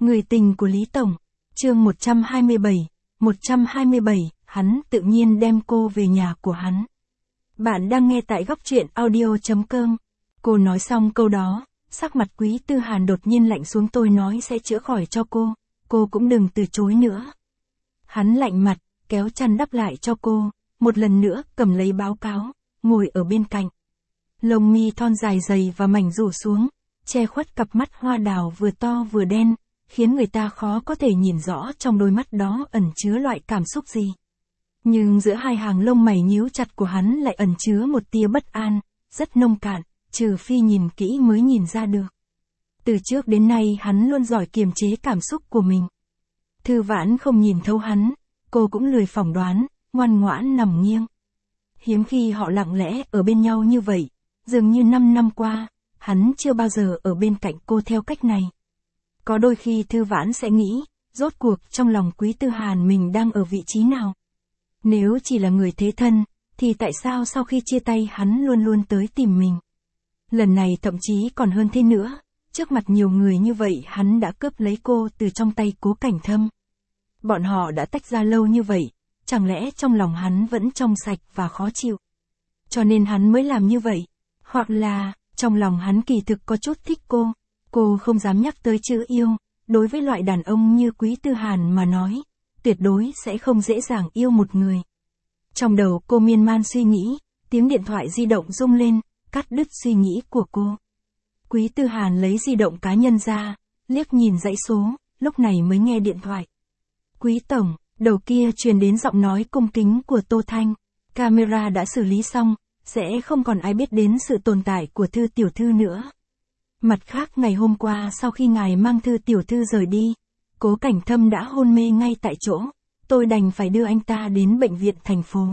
Người tình của Lý Tổng, chương 127, hắn tự nhiên đem cô về nhà của hắn. Bạn đang nghe tại góc truyện audio.com. Cô nói xong câu đó, sắc mặt Quý Tư Hàn đột nhiên lạnh xuống. Tôi nói sẽ chữa khỏi cho cô cũng đừng từ chối nữa. Hắn lạnh mặt, kéo chăn đắp lại cho cô, một lần nữa cầm lấy báo cáo, ngồi ở bên cạnh. Lông mi thon dài dày và mảnh rủ xuống, che khuất cặp mắt hoa đào vừa to vừa đen, khiến người ta khó có thể nhìn rõ trong đôi mắt đó ẩn chứa loại cảm xúc gì. Nhưng giữa hai hàng lông mày nhíu chặt của hắn lại ẩn chứa một tia bất an, rất nông cạn, trừ phi nhìn kỹ mới nhìn ra được. Từ trước đến nay hắn luôn giỏi kiềm chế cảm xúc của mình. Thư Vãn không nhìn thấu hắn, cô cũng lười phỏng đoán, ngoan ngoãn nằm nghiêng. Hiếm khi họ lặng lẽ ở bên nhau như vậy, dường như 5 năm qua, hắn chưa bao giờ ở bên cạnh cô theo cách này. Có đôi khi Thư Vãn sẽ nghĩ, rốt cuộc trong lòng Quý Tư Hàn mình đang ở vị trí nào. Nếu chỉ là người thế thân, thì tại sao sau khi chia tay hắn luôn luôn tới tìm mình. Lần này thậm chí còn hơn thế nữa, trước mặt nhiều người như vậy hắn đã cướp lấy cô từ trong tay Cố Cảnh Thâm. Bọn họ đã tách ra lâu như vậy, chẳng lẽ trong lòng hắn vẫn trong sạch và khó chịu. Cho nên hắn mới làm như vậy, hoặc là, trong lòng hắn kỳ thực có chút thích cô không dám nhắc tới chữ yêu, đối với loại đàn ông như Quý Tư Hàn mà nói, tuyệt đối sẽ không dễ dàng yêu một người. Trong đầu cô miên man suy nghĩ, tiếng điện thoại di động rung lên, cắt đứt suy nghĩ của cô. Quý Tư Hàn lấy di động cá nhân ra, liếc nhìn dãy số, lúc này mới nghe điện thoại. Quý Tổng, đầu kia truyền đến giọng nói cung kính của Tô Thanh. Camera đã xử lý xong, sẽ không còn ai biết đến sự tồn tại của Thư tiểu thư nữa. Mặt khác ngày hôm qua sau khi ngài mang Thư tiểu thư rời đi, Cố Cảnh Thâm đã hôn mê ngay tại chỗ, tôi đành phải đưa anh ta đến bệnh viện thành phố.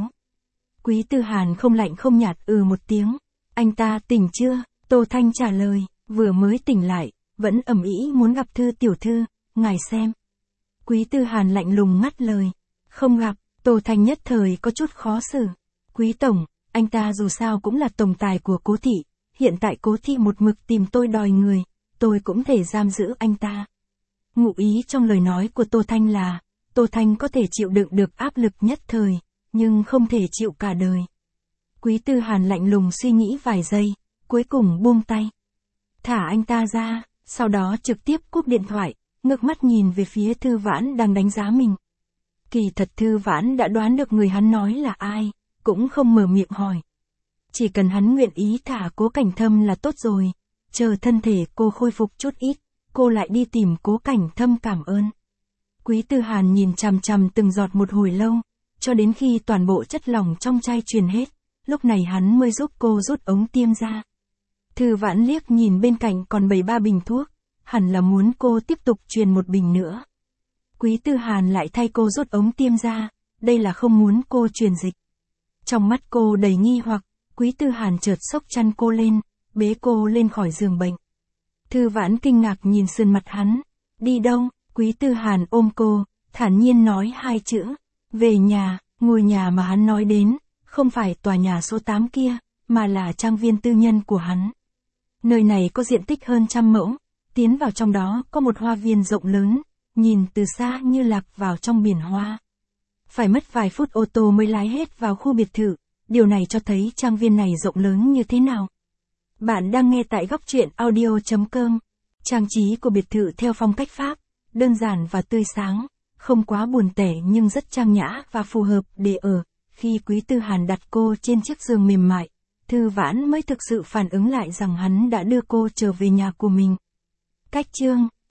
Quý Tư Hàn không lạnh không nhạt một tiếng. Anh ta tỉnh chưa? Tô Thanh trả lời, vừa mới tỉnh lại, vẫn ầm ĩ muốn gặp Thư tiểu thư, ngài xem. Quý Tư Hàn lạnh lùng ngắt lời, không gặp. Tô Thanh nhất thời có chút khó xử. Quý Tổng, anh ta dù sao cũng là tổng tài của Cố thị, hiện tại Cố thị một mực tìm tôi đòi người, tôi cũng thể giam giữ anh ta. Ngụ ý trong lời nói của Tô Thanh là, Tô Thanh có thể chịu đựng được áp lực nhất thời, nhưng không thể chịu cả đời. Quý Tư Hàn lạnh lùng suy nghĩ vài giây, cuối cùng buông tay. Thả anh ta ra, sau đó trực tiếp cúp điện thoại, ngước mắt nhìn về phía Thư Vãn đang đánh giá mình. Kỳ thật Thư Vãn đã đoán được người hắn nói là ai, cũng không mở miệng hỏi. Chỉ cần hắn nguyện ý thả Cố Cảnh Thâm là tốt rồi, chờ thân thể cô khôi phục chút ít, cô lại đi tìm Cố Cảnh Thâm cảm ơn. Quý Tư Hàn nhìn chằm chằm từng giọt một hồi lâu, cho đến khi toàn bộ chất lỏng trong chai truyền hết, lúc này hắn mới giúp cô rút ống tiêm ra. Thư Vãn liếc nhìn bên cạnh còn 7-3 bình thuốc, hẳn là muốn cô tiếp tục truyền một bình nữa. Quý Tư Hàn lại thay cô rút ống tiêm ra, đây là không muốn cô truyền dịch. Trong mắt cô đầy nghi hoặc, Quý Tư Hàn chợt xốc chăn cô lên, bế cô lên khỏi giường bệnh. Thư Vãn kinh ngạc nhìn sườn mặt hắn, đi đâu? Quý Tư Hàn ôm cô, thản nhiên nói 2 chữ, về nhà. Ngôi nhà mà hắn nói đến, không phải tòa nhà số 8 kia, mà là trang viên tư nhân của hắn. Nơi này có diện tích hơn 100 mẫu, tiến vào trong đó có một hoa viên rộng lớn, nhìn từ xa như lạc vào trong biển hoa. Phải mất vài phút ô tô mới lái hết vào khu biệt thự, điều này cho thấy trang viên này rộng lớn như thế nào. Bạn đang nghe tại góc truyện audio.com. Trang trí của biệt thự theo phong cách Pháp, đơn giản và tươi sáng, không quá buồn tẻ nhưng rất trang nhã và phù hợp để ở. Khi Quý Tư Hàn đặt cô trên chiếc giường mềm mại, Thư Vãn mới thực sự phản ứng lại rằng hắn đã đưa cô trở về nhà của mình. Cách chương